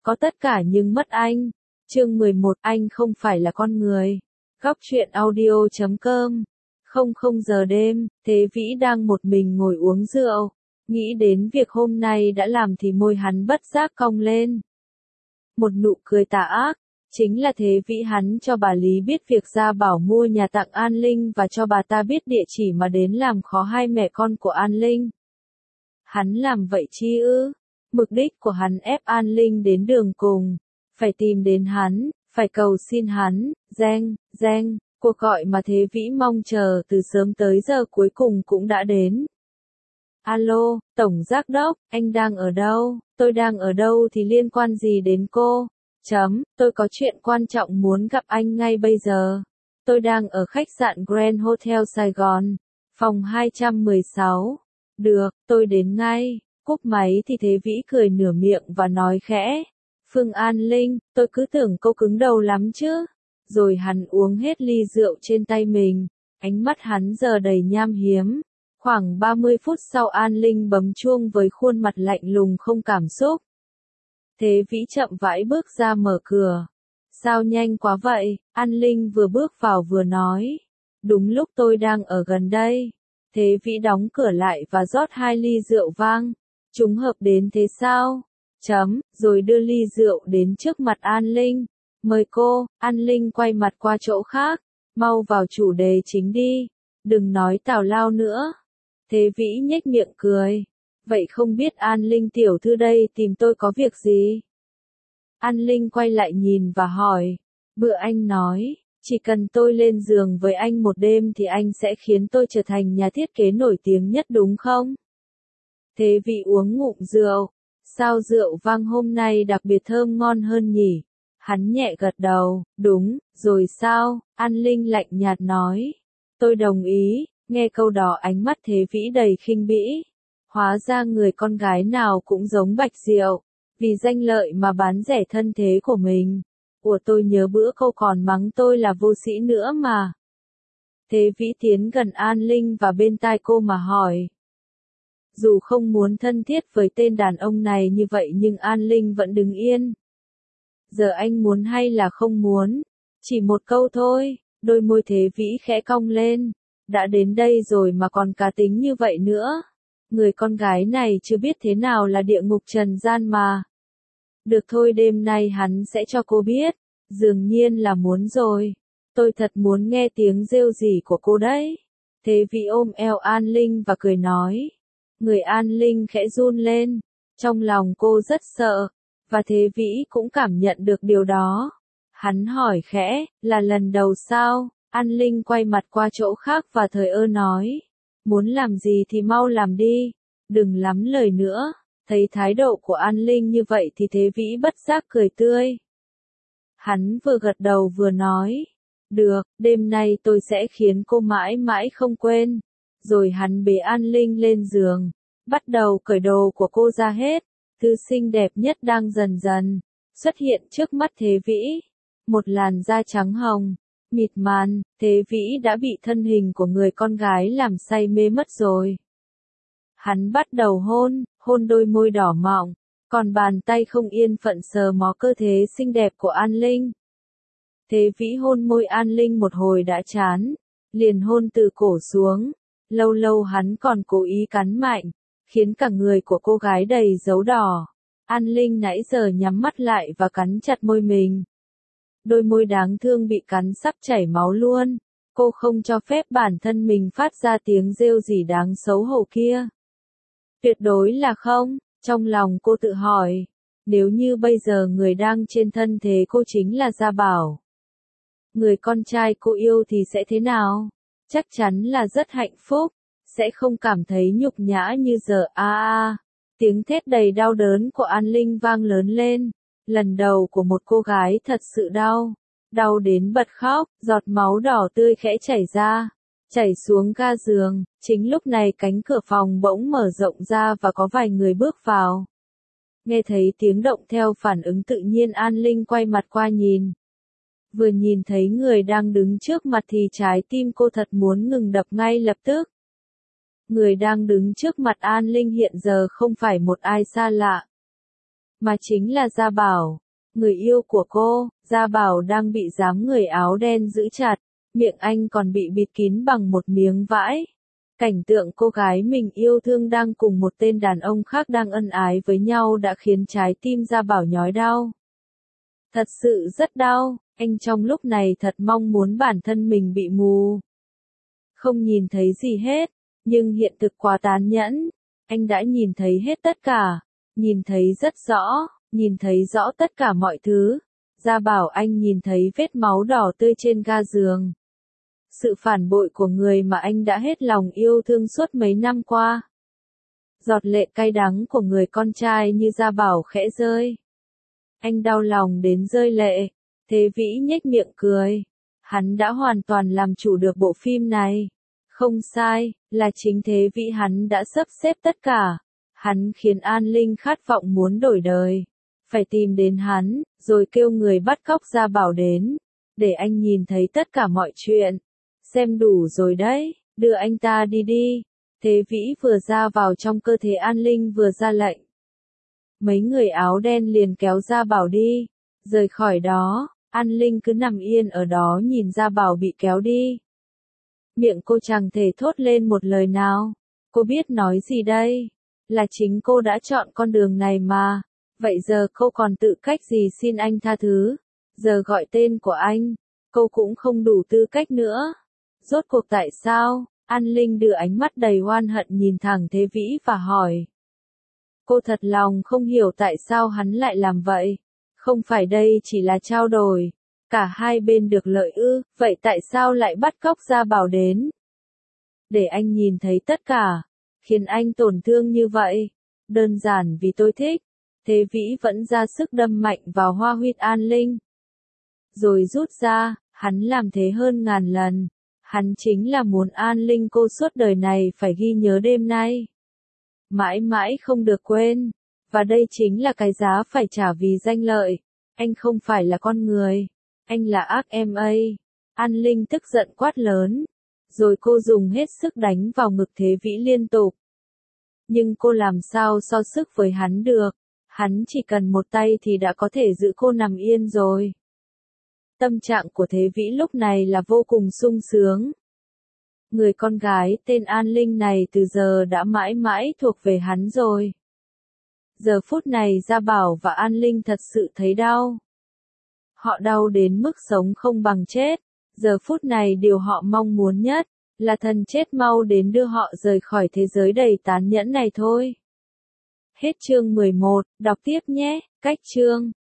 có tất cả nhưng mất anh. Chương 11, anh không phải là con người. Góc truyện audio.com. 00 giờ đêm, Thế Vĩ đang một mình ngồi uống rượu. Nghĩ đến việc hôm nay đã làm thì môi hắn bất giác cong lên. Một nụ cười tà ác. Chính là Thế Vĩ hắn cho bà Lý biết việc Gia Bảo mua nhà tặng An Linh và cho bà ta biết địa chỉ mà đến làm khó hai mẹ con của An Linh. Hắn làm vậy chi ư? Mục đích của hắn ép An Linh đến đường cùng. Phải tìm đến hắn, phải cầu xin hắn, Giang, cuộc gọi mà Thế Vĩ mong chờ từ sớm tới giờ cuối cùng cũng đã đến. Alo, Tổng Giám đốc, anh đang ở đâu? Tôi đang ở đâu thì liên quan gì đến cô? Tôi có chuyện quan trọng muốn gặp anh ngay bây giờ. Tôi đang ở khách sạn Grand Hotel Sài Gòn, phòng 216. Được, tôi đến ngay. Cúp máy thì Thế Vĩ cười nửa miệng và nói khẽ. Phương An Linh, tôi cứ tưởng cô cứng đầu lắm chứ. Rồi hắn uống hết ly rượu trên tay mình. Ánh mắt hắn giờ đầy nham hiếm. Khoảng 30 phút sau An Linh bấm chuông với khuôn mặt lạnh lùng không cảm xúc. Thế Vĩ chậm rãi bước ra mở cửa. Sao nhanh quá vậy? An Linh vừa bước vào vừa nói. Đúng lúc tôi đang ở gần đây. Thế Vĩ đóng cửa lại và rót 2 ly rượu vang. Trùng hợp đến thế sao? Rồi đưa ly rượu đến trước mặt An Linh. Mời cô. An Linh quay mặt qua chỗ khác. Mau vào chủ đề chính đi. Đừng nói tào lao nữa. Thế Vĩ nhếch miệng cười. Vậy không biết An Linh tiểu thư đây tìm tôi có việc gì? An Linh quay lại nhìn và hỏi. Bữa anh nói, chỉ cần tôi lên giường với anh một đêm thì anh sẽ khiến tôi trở thành nhà thiết kế nổi tiếng nhất đúng không? Thế Vĩ uống ngụm rượu. Sao rượu vang hôm nay đặc biệt thơm ngon hơn nhỉ? Hắn nhẹ gật đầu. Đúng, rồi sao? An Linh lạnh nhạt nói. Tôi đồng ý. Nghe câu đó ánh mắt Thế Vĩ đầy khinh bỉ. Hóa ra người con gái nào cũng giống Bạch Diệu, vì danh lợi mà bán rẻ thân thế của mình. Tôi nhớ bữa cô còn mắng tôi là vô sĩ nữa mà. Thế Vĩ tiến gần An Linh và bên tai cô mà hỏi. Dù không muốn thân thiết với tên đàn ông này như vậy nhưng An Linh vẫn đứng yên. Giờ anh muốn hay là không muốn? Chỉ một câu thôi, đôi môi Thế Vĩ khẽ cong lên. Đã đến đây rồi mà còn cá tính như vậy nữa. Người con gái này chưa biết thế nào là địa ngục trần gian mà. Được thôi, đêm nay hắn sẽ cho cô biết. Dường nhiên là muốn rồi. Tôi thật muốn nghe tiếng rêu rỉ của cô đấy. Thế Vĩ ôm eo An Linh và cười nói. Người An Linh khẽ run lên. Trong lòng cô rất sợ. Và Thế Vĩ cũng cảm nhận được điều đó. Hắn hỏi khẽ, là lần đầu sao? An Linh quay mặt qua chỗ khác và thờ ơ nói. Muốn làm gì thì mau làm đi. Đừng lắm lời nữa. Thấy thái độ của An Linh như vậy thì Thế Vĩ bất giác cười tươi. Hắn vừa gật đầu vừa nói. Được, đêm nay tôi sẽ khiến cô mãi mãi không quên. Rồi hắn bế An Linh lên giường. Bắt đầu cởi đồ của cô ra hết. Thứ xinh đẹp nhất đang dần dần xuất hiện trước mắt Thế Vĩ. Một làn da trắng hồng, mịt màn. Thế Vĩ đã bị thân hình của người con gái làm say mê mất rồi. Hắn bắt đầu hôn đôi môi đỏ mọng, còn bàn tay không yên phận sờ mó cơ thể xinh đẹp của An Linh. Thế Vĩ hôn môi An Linh một hồi đã chán, liền hôn từ cổ xuống. Lâu lâu hắn còn cố ý cắn mạnh, khiến cả người của cô gái đầy dấu đỏ. An Linh nãy giờ nhắm mắt lại và cắn chặt môi mình. Đôi môi đáng thương bị cắn sắp chảy máu luôn. Cô không cho phép bản thân mình phát ra tiếng rêu rỉ đáng xấu hổ kia. Tuyệt đối là không, trong lòng cô tự hỏi. Nếu như bây giờ người đang trên thân thế cô chính là Gia Bảo. Người con trai cô yêu thì sẽ thế nào? Chắc chắn là rất hạnh phúc. Sẽ không cảm thấy nhục nhã như giờ. Tiếng thét đầy đau đớn của An Linh vang lớn lên. Lần đầu của một cô gái thật sự đau. Đau đến bật khóc, giọt máu đỏ tươi khẽ chảy ra. Chảy xuống ga giường. Chính lúc này cánh cửa phòng bỗng mở rộng ra và có vài người bước vào. Nghe thấy tiếng động theo phản ứng tự nhiên An Linh quay mặt qua nhìn. Vừa nhìn thấy người đang đứng trước mặt thì trái tim cô thật muốn ngừng đập ngay lập tức. Người đang đứng trước mặt An Linh hiện giờ không phải một ai xa lạ, mà chính là Gia Bảo, người yêu của cô. Gia Bảo đang bị dáng người áo đen giữ chặt, miệng anh còn bị bịt kín bằng một miếng vải. Cảnh tượng cô gái mình yêu thương đang cùng một tên đàn ông khác đang ân ái với nhau đã khiến trái tim Gia Bảo nhói đau. Thật sự rất đau, anh trong lúc này thật mong muốn bản thân mình bị mù. Không nhìn thấy gì hết, nhưng hiện thực quá tàn nhẫn. Anh đã nhìn thấy hết tất cả, nhìn thấy rất rõ, nhìn thấy rõ tất cả mọi thứ. Gia Bảo anh nhìn thấy vết máu đỏ tươi trên ga giường. Sự phản bội của người mà anh đã hết lòng yêu thương suốt mấy năm qua. Giọt lệ cay đắng của người con trai như Gia Bảo khẽ rơi. Anh đau lòng đến rơi lệ. Thế Vĩ nhếch miệng cười. Hắn đã hoàn toàn làm chủ được bộ phim này. Không sai, là chính Thế Vĩ hắn đã sắp xếp tất cả. Hắn khiến An Linh khát vọng muốn đổi đời. Phải tìm đến hắn, rồi kêu người bắt cóc Gia Bảo đến. Để anh nhìn thấy tất cả mọi chuyện. Xem đủ rồi đấy, đưa anh ta đi đi. Thế Vĩ vừa ra vào trong cơ thể An Linh vừa ra lệnh. Mấy người áo đen liền kéo Gia Bảo đi. Rời khỏi đó, An Linh cứ nằm yên ở đó nhìn Gia Bảo bị kéo đi. Miệng cô chẳng thể thốt lên một lời nào. Cô biết nói gì đây? Là chính cô đã chọn con đường này mà. Vậy giờ cô còn tự cách gì xin anh tha thứ? Giờ gọi tên của anh, cô cũng không đủ tư cách nữa. Rốt cuộc tại sao? An Linh đưa ánh mắt đầy oan hận nhìn thẳng Thế Vĩ và hỏi. Cô thật lòng không hiểu tại sao hắn lại làm vậy. Không phải đây chỉ là trao đổi. Cả hai bên được lợi ư, vậy tại sao lại bắt cóc Gia Bảo đến? Để anh nhìn thấy tất cả. Khiến anh tổn thương như vậy. Đơn giản vì tôi thích. Thế Vĩ vẫn ra sức đâm mạnh vào hoa huyết An Linh. Rồi rút ra, hắn làm thế hơn ngàn lần. Hắn chính là muốn An Linh cô suốt đời này phải ghi nhớ đêm nay. Mãi mãi không được quên. Và đây chính là cái giá phải trả vì danh lợi. Anh không phải là con người. Anh là ác em ấy. An Linh tức giận quát lớn. Rồi cô dùng hết sức đánh vào ngực Thế Vĩ liên tục. Nhưng cô làm sao so sức với hắn được. Hắn chỉ cần một tay thì đã có thể giữ cô nằm yên rồi. Tâm trạng của Thế Vĩ lúc này là vô cùng sung sướng. Người con gái tên An Linh này từ giờ đã mãi mãi thuộc về hắn rồi. Giờ phút này Gia Bảo và An Linh thật sự thấy đau. Họ đau đến mức sống không bằng chết. Giờ phút này điều họ mong muốn nhất là thần chết mau đến đưa họ rời khỏi thế giới đầy tàn nhẫn này thôi. Hết chương 11, đọc tiếp nhé. Cách chương